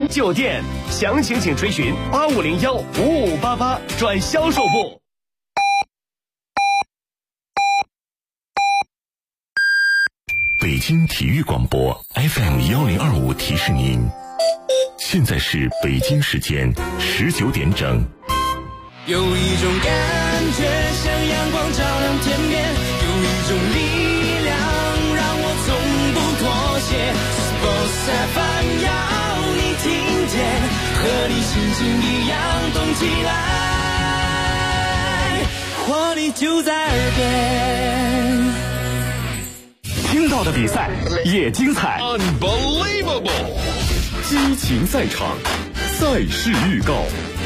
酒店，详情请垂询85015588转销售部。 北京体育广播 FM1025提示您，现在是北京时间19点整。 有一种感觉像阳光照亮天边，有一种力量让我从不妥协。Sports FM 要你听见，和你心情一样动起来，活力就在耳边。 听到的比赛也精彩 ，Unbelievable！ 激情赛场，赛事预告。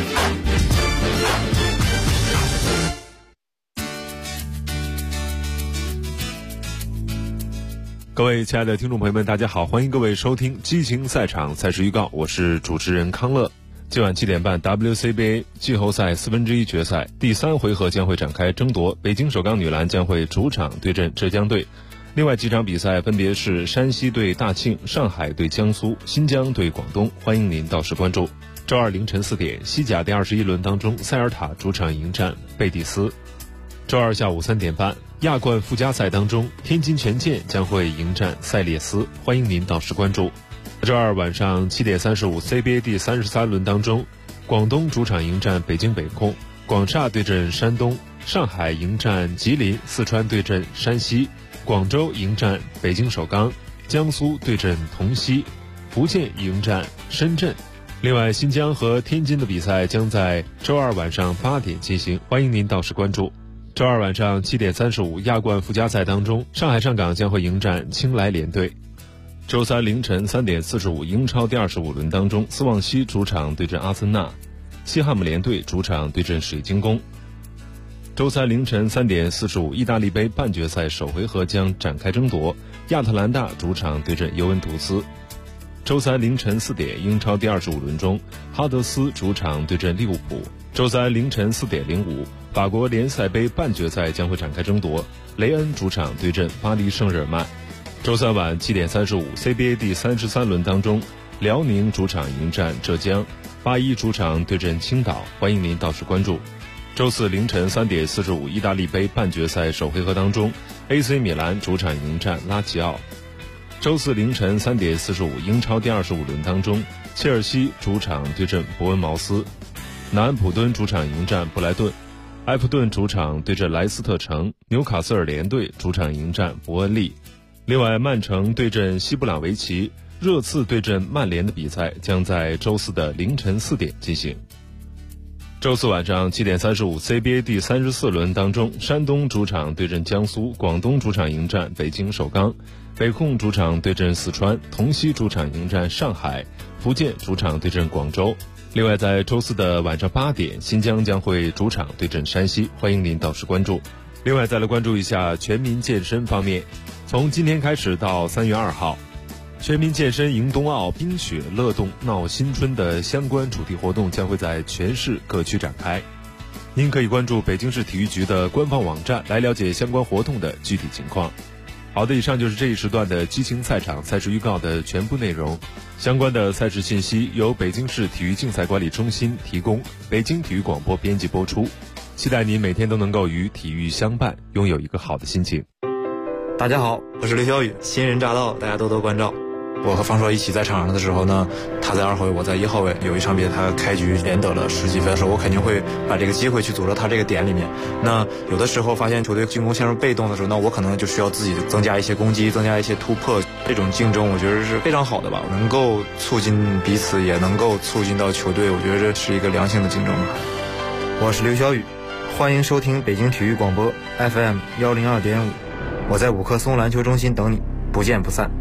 各位亲爱的听众朋友们，大家好，欢迎各位收听激情赛场赛事预告，我是主持人康乐。今晚7点半 WCBA 季后赛1/4决赛第3回合将会展开争夺，北京首钢女篮将会主场对阵浙江队。另外几场比赛分别是山西对大庆、上海对江苏、新疆对广东，欢迎您到时关注。周二凌晨4点，西甲第21轮当中，塞尔塔主场迎战贝蒂斯。周二下午3点半，亚冠附加赛当中，天津权健将会迎战塞列斯，欢迎您到时关注。周二晚上7点35 CBA 第33轮当中，广东主场迎战北京北控，广厦对阵山东，上海迎战吉林，四川对阵山西，广州迎战北京首钢，江苏对阵同曦，福建迎战深圳。另外，新疆和天津的比赛将在周二晚上8点进行，欢迎您到时关注。周二晚上7点35，亚冠附加赛当中，上海上港将会迎战青莱联队。周三凌晨3点45，英超第25轮当中，斯旺西主场对阵阿森纳，西汉姆联队主场对阵水晶宫。周三凌晨3点45，意大利杯半决赛首回合将展开争夺，亚特兰大主场对阵尤文图斯。周三凌晨4点，英超第25轮中，哈德斯主场对阵利物浦。周三凌晨4点05，法国联赛杯半决赛将会展开争夺，雷恩主场对阵巴黎圣日耳曼。周三晚7点35 CBA 第33轮当中，辽宁主场迎战浙江，81主场对阵青岛，欢迎您到时关注。周四凌晨3点45，意大利杯半决赛首回合当中， AC 米兰主场迎战拉齐奥。周四凌晨3点45，英超第25轮当中，切尔西主场对阵伯恩茅斯，南安普敦主场迎战布莱顿，埃弗顿主场对阵莱斯特城，纽卡斯尔联队主场迎战伯恩利。另外，曼城对阵西布朗维奇，热刺对阵曼联的比赛将在周四的凌晨4点进行。周四晚上7点35 CBA 第34轮当中，山东主场对阵江苏，广东主场迎战北京首钢，北控主场对阵四川，同曦主场迎战上海，福建主场对阵广州。另外，在周四的晚上8点，新疆将会主场对阵山西，欢迎您到时关注。另外，再来关注一下全民健身方面，从今天开始到3月2号，全民健身迎冬奥、冰雪乐动闹新春的相关主题活动将会在全市各区展开。您可以关注北京市体育局的官方网站来了解相关活动的具体情况。好的，以上就是这一时段的激情赛场赛事预告的全部内容。相关的赛事信息由北京市体育竞赛管理中心提供，北京体育广播编辑播出。期待您每天都能够与体育相伴，拥有一个好的心情。 大家好，我是刘晓宇，新人驾到，大家多多关照。我和方硕一起在场上的时候呢，他在2号位，我在1号位。有一场比赛他开局连得了10几分的时候，我肯定会把这个机会去组织他这个点里面。那有的时候发现球队进攻陷入被动的时候，那我可能就需要自己增加一些攻击，增加一些突破。这种竞争我觉得是非常好的吧，能够促进彼此，也能够促进到球队，我觉得这是一个良性的竞争吧。 我是刘晓宇，欢迎收听北京体育广播 FM 102.5，我在5棵松篮球中心等你，不见不散。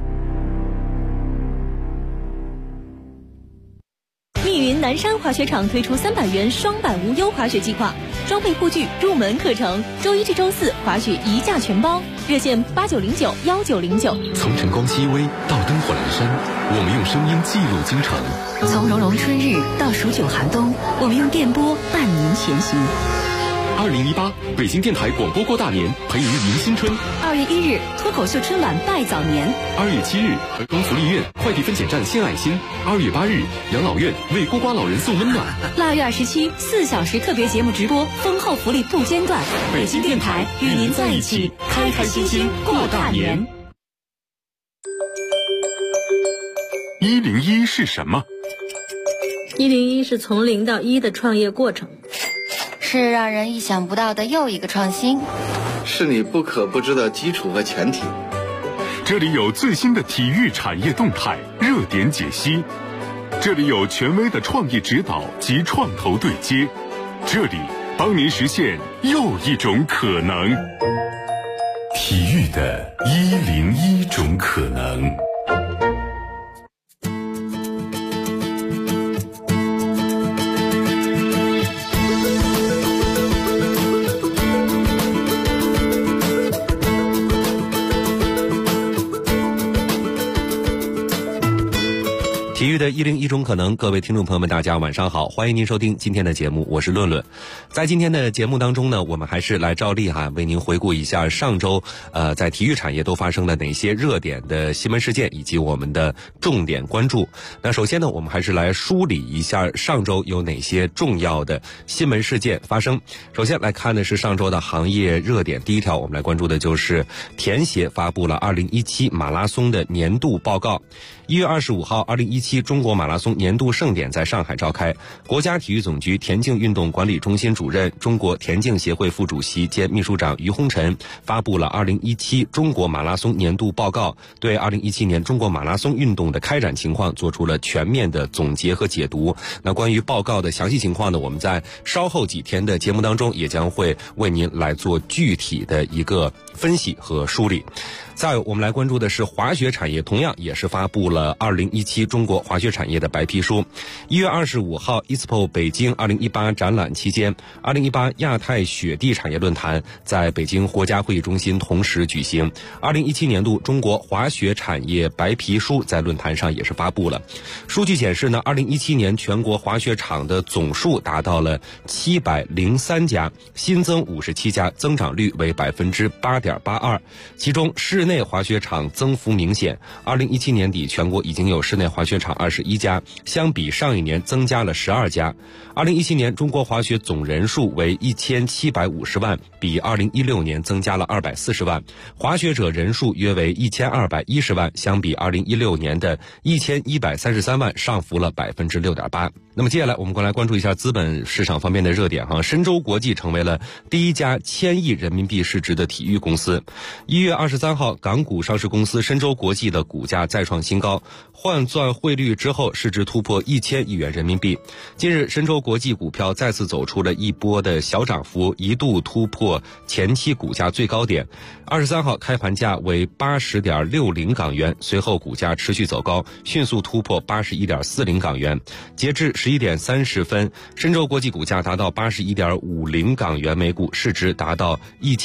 密云南山滑雪场推出300元双板无忧滑雪计划，装备护具、入门课程，周1至周4滑雪一价全包，热线89091909。 从晨光熹微到灯火阑珊，我们用声音记录京城； 从融融春日到数9寒冬，我们用电波伴您前行。 2018北京电台广播过大年，陪您迎新春。 2月1日，脱口秀春晚拜早年。 2月7日，河东福利院快递分拣站献爱心。2月8日，养老院为孤寡老人送温暖。 2月27， 4小时特别节目直播，丰厚福利不间断。北京电台与您在一起，开开心心过大年。 101是什么 ？101是从0到1的创业过程， 是让人意想不到的又一个创新， 是你不可不知的基础和前提。 这里有最新的体育产业动态、热点解析，这里有权威的创意指导及创投对接，这里帮您实现又一种可能。体育的101种可能。 体育的101种可能，各位听众朋友们，大家晚上好，欢迎您收听今天的节目，我是论论。在今天的节目当中呢，我们还是来照例为您回顾一下上周在体育产业都发生了哪些热点的新闻事件以及我们的重点关注。那首先呢，我们还是来梳理一下上周有哪些重要的新闻事件发生。首先来看的是上周的行业热点，第一条我们来关注的就是田协发布了2017马拉松的年度报告。1月25号，2017中国马拉松年度盛典在上海召开。国家体育总局田径运动管理中心主任、中国田径协会副主席兼秘书长于洪臣发布了2017中国马拉松年度报告，对2017年中国马拉松运动的开展情况做出了全面的总结和解读。那关于报告的详细情况呢，我们在稍后几天的节目当中也将会为您来做具体的一个分析和梳理。再有，我们来关注的是滑雪产业，同样也是发布了2017中国滑雪产业的白皮书。1月25号 ，ISPO 北京2018展览期间，2018亚太雪地产业论坛在北京国家会议中心同时举行。2017年度中国滑雪产业白皮书在论坛上也是发布了。数据显示呢，2017年全国滑雪场的总数达到了703家，新增57家，增长率为8.82%。其中室内滑雪场增幅明显，2017年底全国已经有室内滑雪场21家，相比上一年增加了12家。2017年中国滑雪总人数为1750万，比2016年增加了240万，滑雪者人数约为1210万，相比2016年的1133万上浮了6.8%。那么接下来我们来关注一下资本市场方面的热点深州国际成为了第一家1000亿人民币市值的体育公司。1月23号，港股上市公司深州国际的股价再创新高，换算汇率之后市值突破1000亿元人民币。近日，深州国际股票再次走出了一波的小涨幅，一度突破前期股价最高点。23号开盘价为80.60港元，随后股价持续走高，迅速突破81.40港元。截至11点30分，深州国际股价达到81.50港元每股，市值达到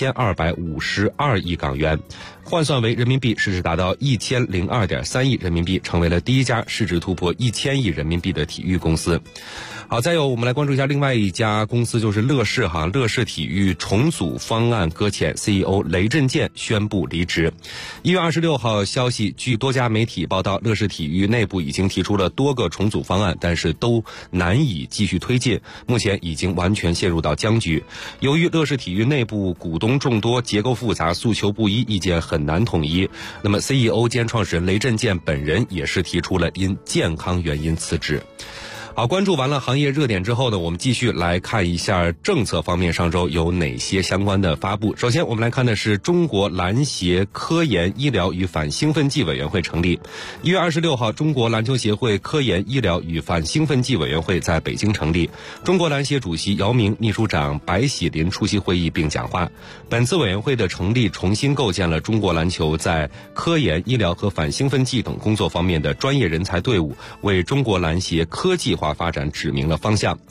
1252亿港元，换算为人民币市值达到1002.3亿人民币，成为了第一家市值突破1000亿人民币的体育公司。好，再有我们来关注一下另外一家公司，就是乐视乐视体育重组方案搁浅 ，CEO 雷震健宣布离职。1月26号消息，据多家媒体报道，乐视体育内部已经提出了多个重组方案，但是都难以继续推进，目前已经完全陷入到僵局。由于乐视体育内部股东众多，结构复杂，诉求不一，意见很难统一。那么 CEO 兼创始人雷震健本人也是提出了因健康原因辞职。好，关注完了行业热点之后呢，我们继续来看一下政策方面上周有哪些相关的发布。首先我们来看的是中国篮协科研医疗与反兴奋剂委员会成立。1月26号，中国篮球协会科研医疗与反兴奋剂委员会在北京成立。中国篮协主席姚明、秘书长白喜林出席会议并讲话。本次委员会的成立重新构建了中国篮球在科研、医疗和反兴奋剂等工作方面的专业人才队伍，为中国篮协科技化发展指明了方向。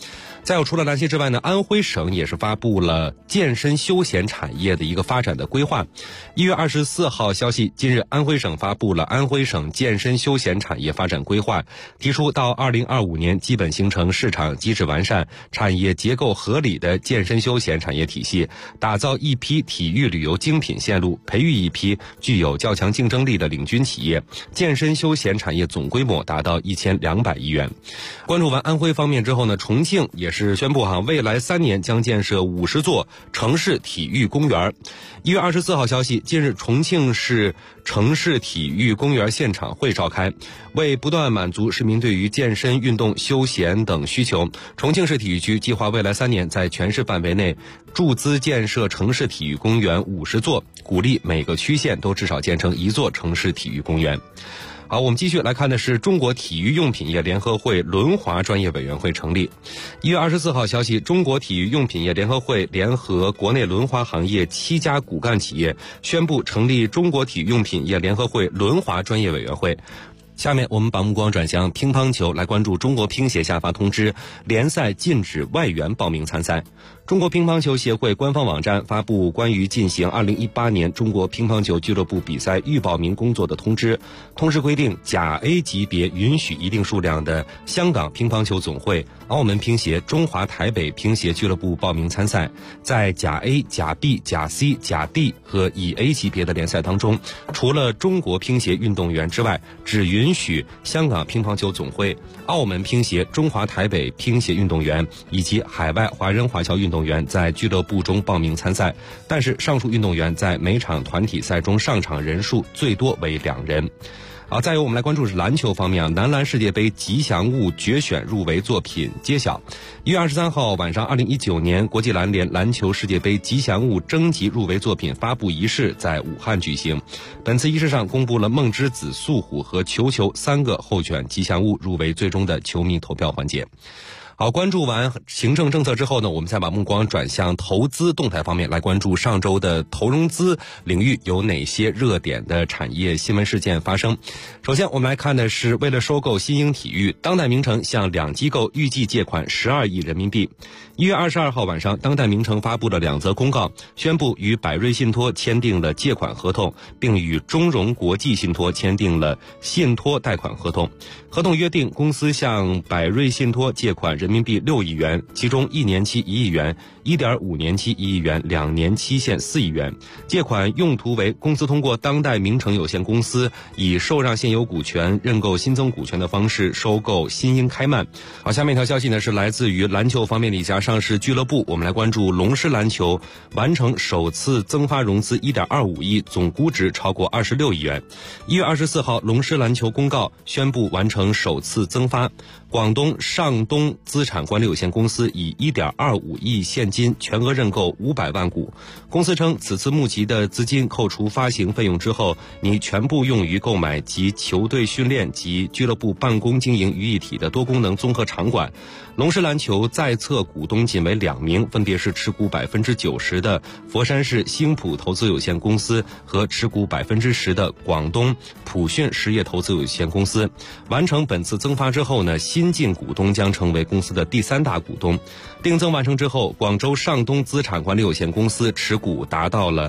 再有除了兰溪之外呢，安徽省也是发布了健身休闲产业的一个发展的规划。1月24号消息，近日安徽省发布了安徽省健身休闲产业发展规划，提出到2025年基本形成市场机制完善、产业结构合理的健身休闲产业体系，打造一批体育旅游精品线路，培育一批具有较强竞争力的领军企业，健身休闲产业总规模达到1200亿元。关注完安徽方面之后呢，重庆也是宣布未来3年将建设50座城市体育公园。1月24号消息，近日重庆市城市体育公园现场会召开，为不断满足市民对于健身、运动、休闲等需求，重庆市体育局计划未来3年在全市范围内注资建设城市体育公园50座，鼓励每个区县都至少建成1座城市体育公园。好，我们继续来看的是中国体育用品业联合会轮滑专业委员会成立。1月24号消息，中国体育用品业联合会联合国内轮滑行业7家骨干企业，宣布成立中国体育用品业联合会轮滑专业委员会。下面我们把目光转向乒乓球，来关注中国乒协下发通知，联赛禁止外援报名参赛。中国乒乓球协会官方网站发布关于进行2018年中国乒乓球俱乐部比赛预报名工作的通知。通知规定，甲 A 级别允许一定数量的香港乒乓球总会、澳门乒协、中华台北乒协俱乐部报名参赛。在甲 A、甲 B、甲 C、甲 D 和乙 A 级别的联赛当中，除了中国乒协运动员之外，只允许香港乒乓球总会、澳门乒协、中华台北乒协运动员以及海外华人华侨运动员在俱乐部中报名参赛，但是上述运动员在每场团体赛中上场人数最多为2人。好，再有我们来关注是篮球方面男篮世界杯吉祥物决选入围作品揭晓。1月23号晚上，2019年国际篮联篮球世界杯吉祥物征集入围作品发布仪式在武汉举行。本次仪式上公布了梦之子、速虎和球球3个候选吉祥物入围最终的球迷投票环节。好，关注完行政政策之后呢，我们再把目光转向投资动态方面，来关注上周的投融资领域有哪些热点的产业新闻事件发生。首先我们来看的是，为了收购新英体育，当代名城向2机构预计借款12亿人民币。1月22号晚上，当代名城发布了2则公告，宣布与百瑞信托签订了借款合同，并与中融国际信托签订了信托贷款合同。合同约定，公司向百瑞信托借款人民币6亿元，其中1年期1亿元、1.5年期1亿元、2年期限4亿元。借款用途为公司通过当代名城有限公司以受让现有股权、认购新增股权的方式收购新英开曼。好，下面一条消息呢是来自于篮球方面的一家上市俱乐部，我们来关注龙狮篮球完成首次增发融资1.25亿，总估值超过26亿元。1月24号，龙狮篮球公告宣布完成首次增发，广东上东资产管理有限公司以1.25亿现金全额认购500万股。公司称，此次募集的资金扣除发行费用之后，拟全部用于购买及球队训练及俱乐部办公经营于一体的多功能综合场馆。龙狮篮球在册股东仅为2名，分别是持股90%的佛山市兴普投资有限公司和持股10%的广东普讯实业投资有限公司。完成本次增发之后呢，新晋股东将成为公司的第3大股东。订增完成之后，广州上东资产管理有限公司持股达到了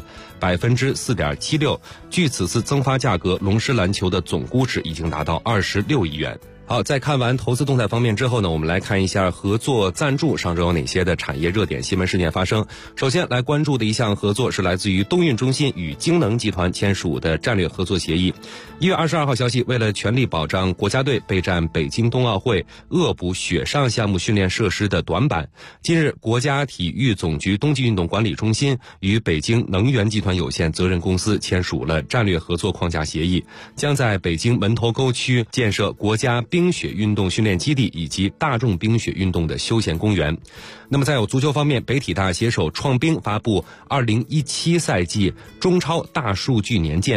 4.76%。据此次增发价格，龙狮篮球的总估值已经达到26亿元。好，在看完投资动态方面之后呢，我们来看一下合作赞助上周有哪些的产业热点新闻事件发生。首先来关注的一项合作是来自于东运中心与京能集团签署的战略合作协议。1月22号消息，为了全力保障国家队备战北京冬奥会，恶补雪上项目训练设施的短板，近日国家体育总局冬季运动管理中心与北京能源集团有限责任公司签署了战略合作框架协议，将在北京门头沟区建设国家冰雪运动训练基地以及大众冰雪运动的休闲公园。那么在有足球方面，北体大携手创冰发布2017赛季中超大数据年鉴。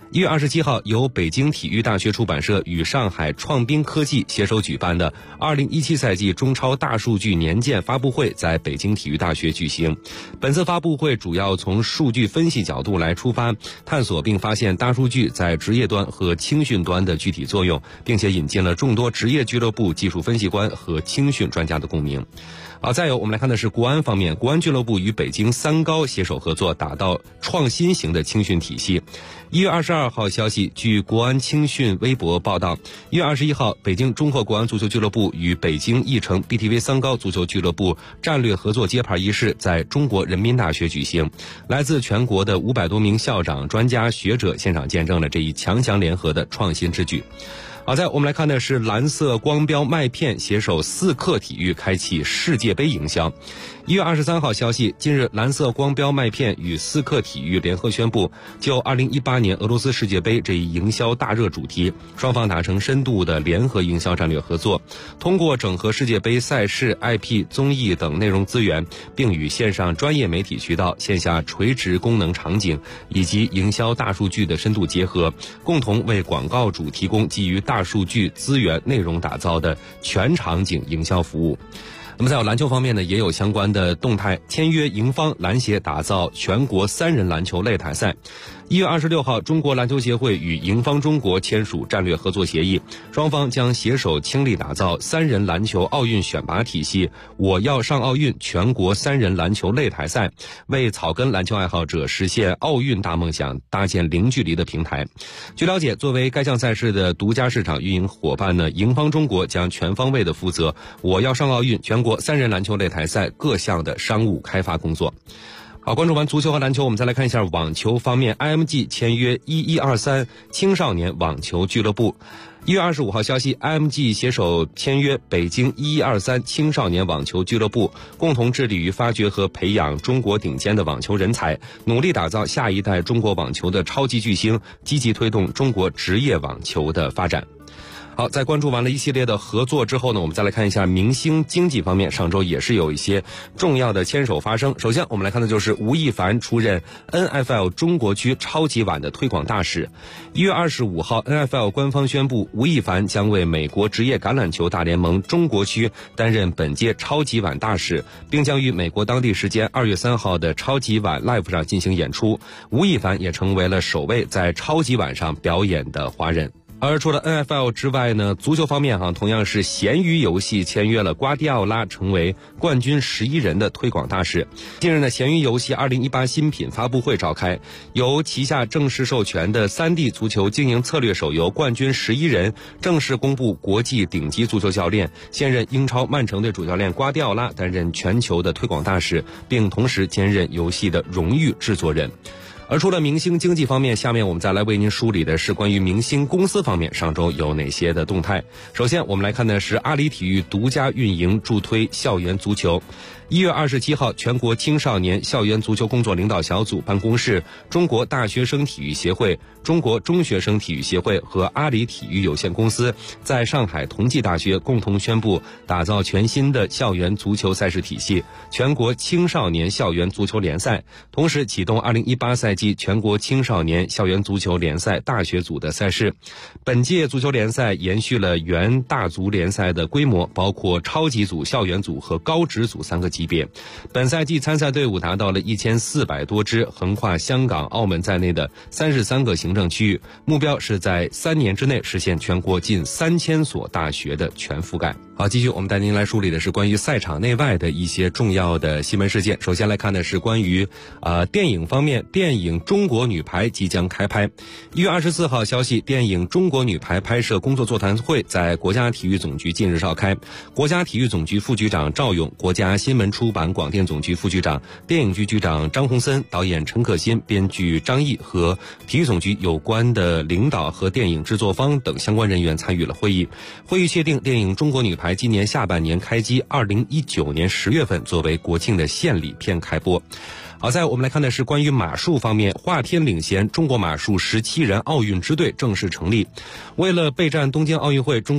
1月27号，由北京体育大学出版社与上海创兵科技携手举办的2017赛季中超大数据年鉴发布会在北京体育大学举行。本次发布会主要从数据分析角度来出发，探索并发现大数据在职业端和青训端的具体作用，并且引进了众多职业俱乐部技术分析官和青训专家的共鸣。再有我们来看的是国安方面，国安俱乐部与北京三高携手合作，打造创新型的青训体系。1月22号消息，据国安青训微博报道，1月21号，北京中赫国安足球俱乐部与北京翼城 BTV 三高足球俱乐部战略合作揭牌仪式在中国人民大学举行，来自全国的500多名校长、专家、学者现场见证了这一强强联合的创新之举。好在我们来看的是蓝色光标麦片携手4克体育开启世界杯营销。1月23号消息，近日蓝色光标麦片与4克体育联合宣布，就2018年俄罗斯世界杯这一营销大热主题，双方达成深度的联合营销战略合作，通过整合世界杯赛事、IP、综艺等内容资源，并与线上专业媒体渠道、线下垂直功能场景以及营销大数据的深度结合，共同为广告主提供基于大数据资源内容打造的全场景营销服务。那么在篮球方面呢，也有相关的动态，签约盈方篮协打造全国3人篮球擂台赛。1月26号，中国篮球协会与盈方中国签署战略合作协议，双方将携手倾力打造3人篮球奥运选拔体系，我要上奥运全国3人篮球擂台赛，为草根篮球爱好者实现奥运大梦想搭建零距离的平台。据了解，作为该项赛事的独家市场运营伙伴呢，盈方中国将全方位的负责我要上奥运全国3人篮球擂台赛各项的商务开发工作。好，关注完足球和篮球，我们再来看一下网球方面。IMG 签约1123青少年网球俱乐部。1月25号消息 ，IMG 携手签约北京1123青少年网球俱乐部，共同致力于发掘和培养中国顶尖的网球人才，努力打造下一代中国网球的超级巨星，积极推动中国职业网球的发展。好，在关注完了一系列的合作之后呢，我们再来看一下明星经济方面，上周也是有一些重要的牵手发生。首先我们来看的就是吴亦凡出任 NFL 中国区超级碗的推广大使。1月25号 NFL 官方宣布，吴亦凡将为美国职业橄榄球大联盟中国区担任本届超级碗大使，并将于美国当地时间2月3号的超级碗 Live 上进行演出。吴亦凡也成为了首位在超级碗上表演的华人。而除了 NFL 之外呢，足球方面同样是闲鱼游戏签约了瓜迪奥拉，成为冠军11人的推广大使。近日呢，闲鱼游戏2018新品发布会召开，由旗下正式授权的 3D 足球经营策略手游冠军11人正式公布国际顶级足球教练，现任英超曼城队主教练瓜迪奥拉担任全球的推广大使，并同时兼任游戏的荣誉制作人。而除了明星经济方面，下面我们再来为您梳理的是关于明星公司方面上周有哪些的动态。首先我们来看的是阿里体育独家运营助推校园足球。1月27号，全国青少年校园足球工作领导小组办公室、中国大学生体育协会、中国中学生体育协会和阿里体育有限公司在上海同济大学共同宣布，打造全新的校园足球赛事体系——全国青少年校园足球联赛，同时启动2018赛季全国青少年校园足球联赛大学组的赛事。本届足球联赛延续了原大足联赛的规模，包括超级组、校园组和高职组3个级别。本赛季参赛队伍达到了1400多支，横跨香港、澳门在内的33个行政区域，目标是在3年之内实现全国近3000所大学的全覆盖。好，继续我们带您来梳理的是关于赛场内外的一些重要的新闻事件。首先来看的是关于电影方面，电影《中国女排》即将开拍。1月24号消息，电影《中国女排》拍摄工作座谈会在国家体育总局近日召开。国家体育总局副局长赵勇、国家新闻出版广电总局副局长、电影局局长张洪森、导演陈可辛、编剧张毅和体育总局有关的领导和电影制作方等相关人员参与了会议。会议确定电影《中国女排》今年下半年开机，2019年10月份作为国庆的献礼片开播。好在我们来看的是关于马术方面，华天领衔中国马术17人奥运支队正式成立。为了备战东京奥运会，中国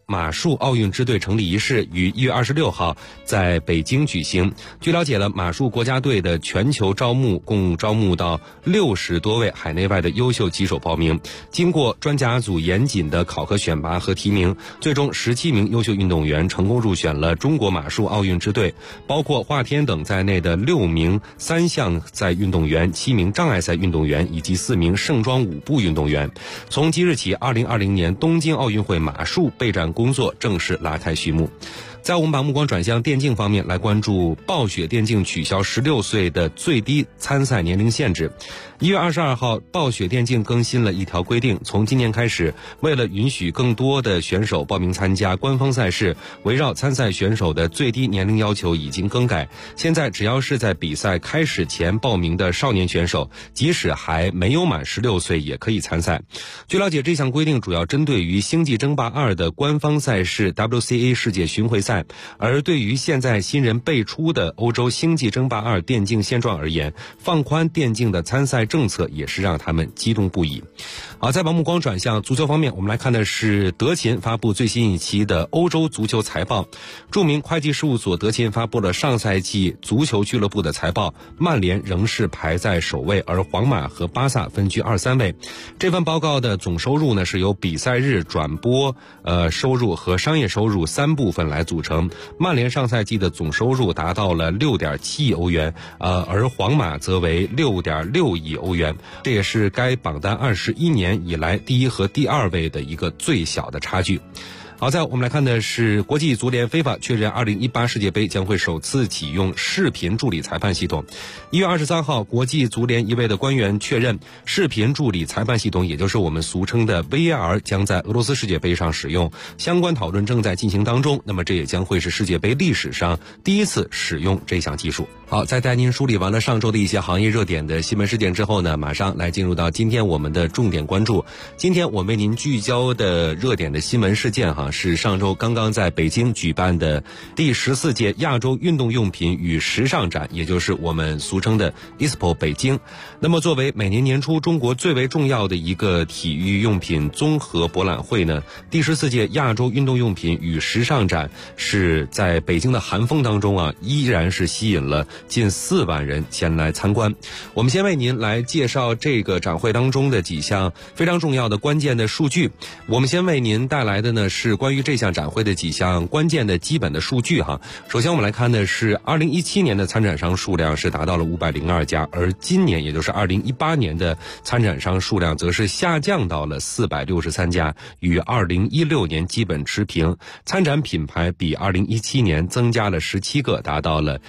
马术奥运支队成立仪式于1月26号在北京举行。据了解了，马术国家队的全球招募共招募到60多位海内外的优秀棋手报名，经过专家组严谨的考核选拔和提名，最终17名优秀运动员成功入选了中国马术奥运支队，包括华天等在内的6名3项赛运动员、7名障碍赛运动员以及4名盛装舞步运动员。从即日起，2020年东京奥运会马术备战工作正式拉开序幕。在我们把目光转向电竞方面，来关注暴雪电竞取消16岁的最低参赛年龄限制。1月22号，暴雪电竞更新了一条规定，从今年开始，为了允许更多的选手报名参加官方赛事，围绕参赛选手的最低年龄要求已经更改。现在只要是在比赛开始前报名的少年选手，即使还没有满16岁也可以参赛。据了解，这项规定主要针对于星际争霸2的官方赛事 WCA 世界巡回赛，而对于现在新人辈出的欧洲星际争霸2电竞现状而言，放宽电竞的参赛政策也是让他们激动不已。好，再把目光转向足球方面，我们来看的是德勤发布最新一期的欧洲足球财报。著名会计事务所德勤发布了上赛季足球俱乐部的财报，曼联仍是排在首位，而皇马和巴萨分居2、3位。这份报告的总收入呢，是由比赛日转播收入和商业收入3部分来组成。曼联上赛季的总收入达到了6.7亿欧元，而皇马则为6.6亿欧元，这也是该榜单21年以来第1和第2位的一个最小的差距。好在我们来看的是国际足联FIFA确认2018世界杯将会首次启用视频助理裁判系统。1月23号，国际足联一位的官员确认，视频助理裁判系统，也就是我们俗称的 VAR 将在俄罗斯世界杯上使用，相关讨论正在进行当中。那么这也将会是世界杯历史上第一次使用这项技术。好，在带您梳理完了上周的一些行业热点的新闻事件之后呢，马上来进入到今天我们的重点关注。今天我为您聚焦的热点的新闻事件是上周刚刚在北京举办的第14届亚洲运动用品与时尚展，也就是我们俗称的 ISPO 北京。那么作为每年年初中国最为重要的一个体育用品综合博览会呢，第14届亚洲运动用品与时尚展是在北京的寒风当中依然是吸引了近4万人前来参观。我们先为您来介绍这个展会当中的几项非常重要的关键的数据。我们先为您带来的呢是关于这项展会的几项关键的基本的数据首先我们来看的是2017年的参展商数量是达到了502家，而今年也就是2018年的参展商数量则是下降到了463家，与2016年基本持平。参展品牌比2017年增加了17个，达到了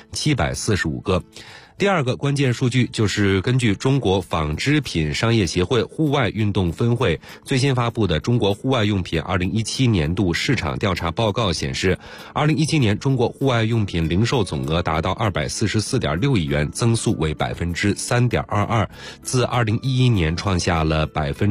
745个。第二个关键数据就是根据中国纺织品商业协会户外运动分会最新发布的中国户外用品2017年度市场调查报告显示，2017年中国户外用品零售总额达到244.6亿元，增速为 3.22%， 自2011年创下了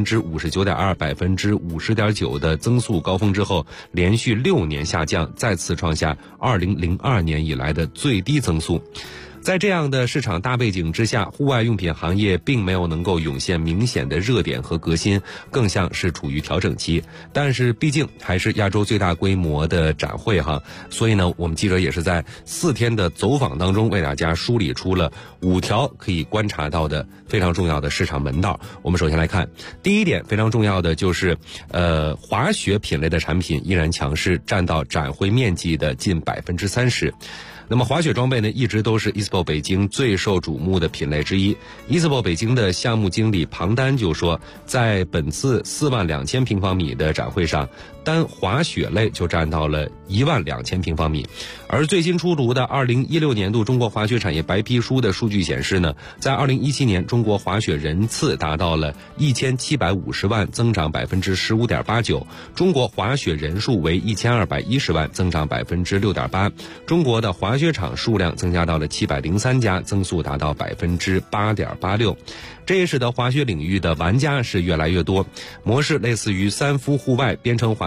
59.2%、50.9% 的增速高峰之后，连续6年下降，再次创下2002年以来的最低增速。在这样的市场大背景之下，户外用品行业并没有能够涌现明显的热点和革新，更像是处于调整期。但是毕竟还是亚洲最大规模的展会所以呢，我们记者也是在4天的走访当中为大家梳理出了5条可以观察到的非常重要的市场门道。我们首先来看第一点，非常重要的就是滑雪品类的产品依然强势，占到展会面积的近 30%。那么滑雪装备呢，一直都是 ISPO 北京最受瞩目的品类之一。ISPO 北京的项目经理庞丹就说，在本次42000平方米的展会上，单滑雪类就占到了12000平方米。而最新出炉的2016年度中国滑雪产业白皮书的数据显示呢，在2017年中国滑雪人次达到了1750万，增长 15.89%， 中国滑雪人数为1210万，增长 6.8%， 中国的滑雪场数量增加到了703家，增速达到 8.86%。这也使得滑雪领域的玩家是越来越多，模式类似于三夫户外编程滑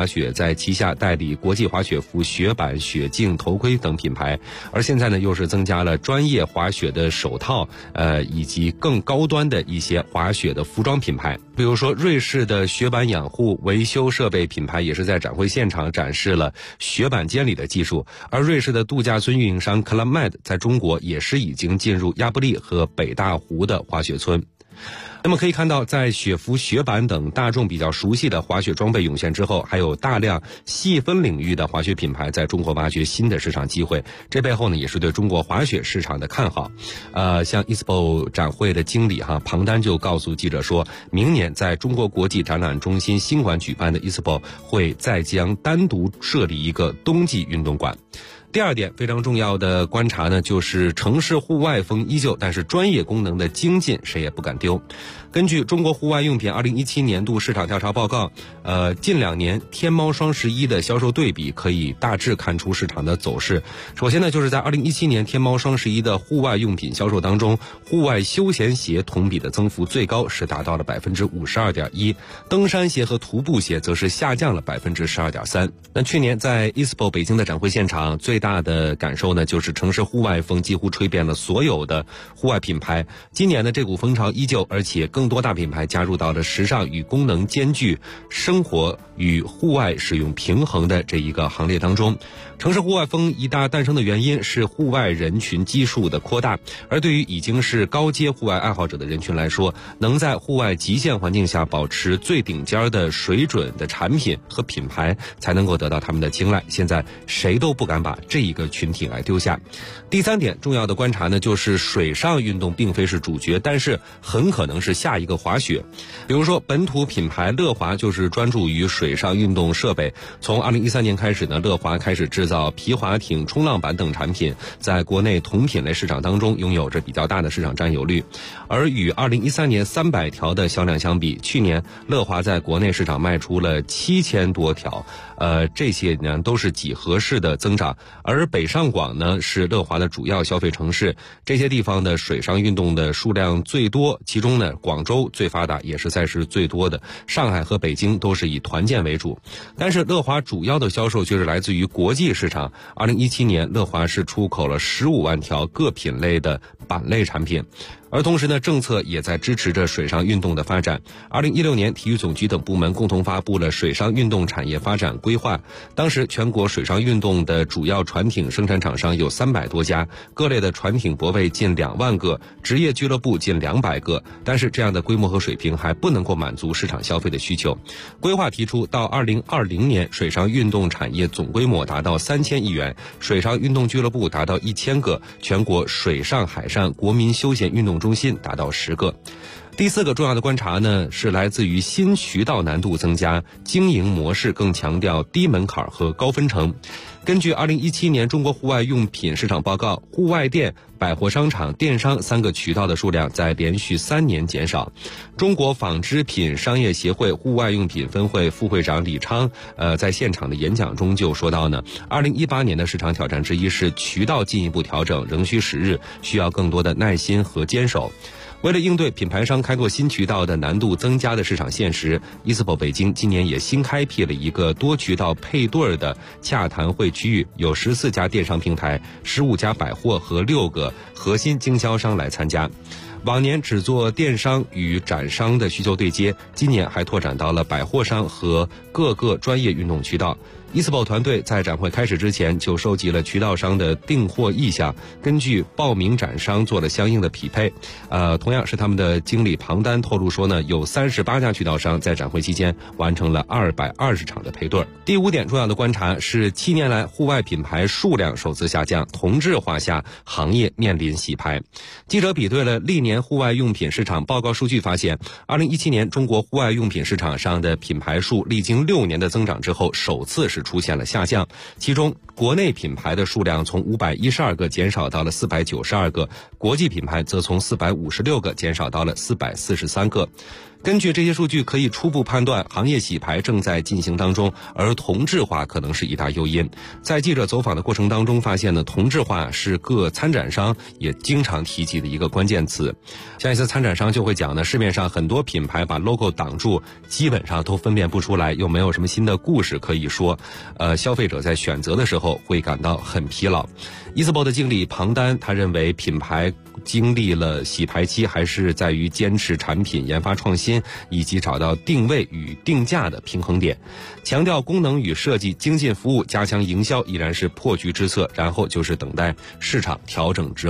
滑雪在旗下代理国际滑雪服、雪板、雪镜、头盔等品牌，而现在呢又是增加了专业滑雪的手套，以及更高端的一些滑雪的服装品牌。比如说瑞士的雪板养护维修设备品牌也是在展会现场展示了雪板监理的技术，而瑞士的度假村运营商 Club Med 在中国也是已经进入亚布力和北大湖的滑雪村。那么可以看到，在雪服、雪板等大众比较熟悉的滑雪装备涌现之后，还有大量细分领域的滑雪品牌在中国挖掘新的市场机会，这背后呢也是对中国滑雪市场的看好。像 ISPO 展会的经理庞丹就告诉记者说，明年在中国国际展览中心新馆举办的 ISPO 会再将单独设立一个冬季运动馆。第二点非常重要的观察呢，就是城市户外风依旧，但是专业功能的精进谁也不敢丢。根据中国户外用品2017年度市场调查报告，近2年天猫双11的销售对比可以大致看出市场的走势。首先呢，就是在2017年天猫双11的户外用品销售当中，户外休闲鞋同比的增幅最高是达到了 52.1%， 登山鞋和徒步鞋则是下降了 12.3%。那去年在 ISPO 北京的展会现场，最大的感受呢，就是城市户外风几乎吹遍了所有的户外品牌。今年呢，这股风潮依旧，而且更多大品牌加入到了时尚与功能兼具、生活与户外使用平衡的这一个行列当中。城市户外风一大诞生的原因是户外人群基数的扩大，而对于已经是高阶户外爱好者的人群来说，能在户外极限环境下保持最顶尖的水准的产品和品牌，才能够得到他们的青睐。现在谁都不敢把这一个群体来丢下。第三点重要的观察呢，就是水上运动并非是主角，但是很可能是下一个滑雪。比如说本土品牌乐华就是专注于水上运动设备，从2013年开始呢，乐华开始制造皮划艇、冲浪板等产品，在国内同品类市场当中拥有着比较大的市场占有率。而与2013年300条的销量相比，去年乐华在国内市场卖出了7000多条，这些呢都是几何式的增长。而北上广呢是乐华的主要消费城市，这些地方的水上运动的数量最多，其中呢广州最发达，也是赛事最多的，上海和北京都是以团建为主。但是乐华主要的销售却是来自于国际市场，2017年乐华是出口了15万条各品类的板类产品。而同时呢，政策也在支持着水上运动的发展。2016年，体育总局等部门共同发布了水上运动产业发展规划。当时，全国水上运动的主要船艇生产厂商有300多家，各类的船艇泊位近2万个，职业俱乐部近200个。但是，这样的规模和水平还不能够满足市场消费的需求。规划提出，到2020年，水上运动产业总规模达到3000亿元，水上运动俱乐部达到1000个，全国水上海上国民休闲运动中心达到10个。第4个重要的观察呢，是来自于新渠道难度增加，经营模式更强调低门槛和高分成。根据2017年中国户外用品市场报告，户外店、百货商场、电商3个渠道的数量在连续3年减少。中国纺织品商业协会户外用品分会副会长李昌在现场的演讲中就说到呢，2018年的市场挑战之一是渠道进一步调整仍需时日，需要更多的耐心和坚守。为了应对品牌商开拓新渠道的难度增加的市场现实，ISPO 北京今年也新开辟了一个多渠道配对的洽谈会区域，有14家电商平台、15家百货和6个核心经销商来参加。往年只做电商与展商的需求对接，今年还拓展到了百货商和各个专业运动渠道。ISPO 团队在展会开始之前就收集了渠道商的订货意向，根据报名展商做了相应的匹配。同样是他们的经理庞丹透露说呢，有38家渠道商在展会期间完成了220场的配对。第5点重要的观察是7年来户外品牌数量首次下降，同质化下行业面临洗牌。记者比对了历年户外用品市场报告数据发现，2017年中国户外用品市场上的品牌数历经6年的增长之后，首次是出现了下降，其中国内品牌的数量从512个减少到了492个，国际品牌则从456个减少到了443个。 根据这些数据，可以初步判断行业洗牌正在进行当中，而同质化可能是一大诱因。在记者走访的过程当中发现呢，同质化是各参展商也经常提及的一个关键词。像一些参展商就会讲呢，市面上很多品牌把 logo 挡住，基本上都分辨不出来，又没有什么新的故事可以说，消费者在选择的时候会感到很疲劳。Easybo 的经理庞丹他认为，品牌经历了洗牌期，还是在于坚持产品研发创新，以及找到定位与定价的平衡点。强调功能与设计，精进服务，加强营销，依然是破局之策。然后就是等待市场调整之后。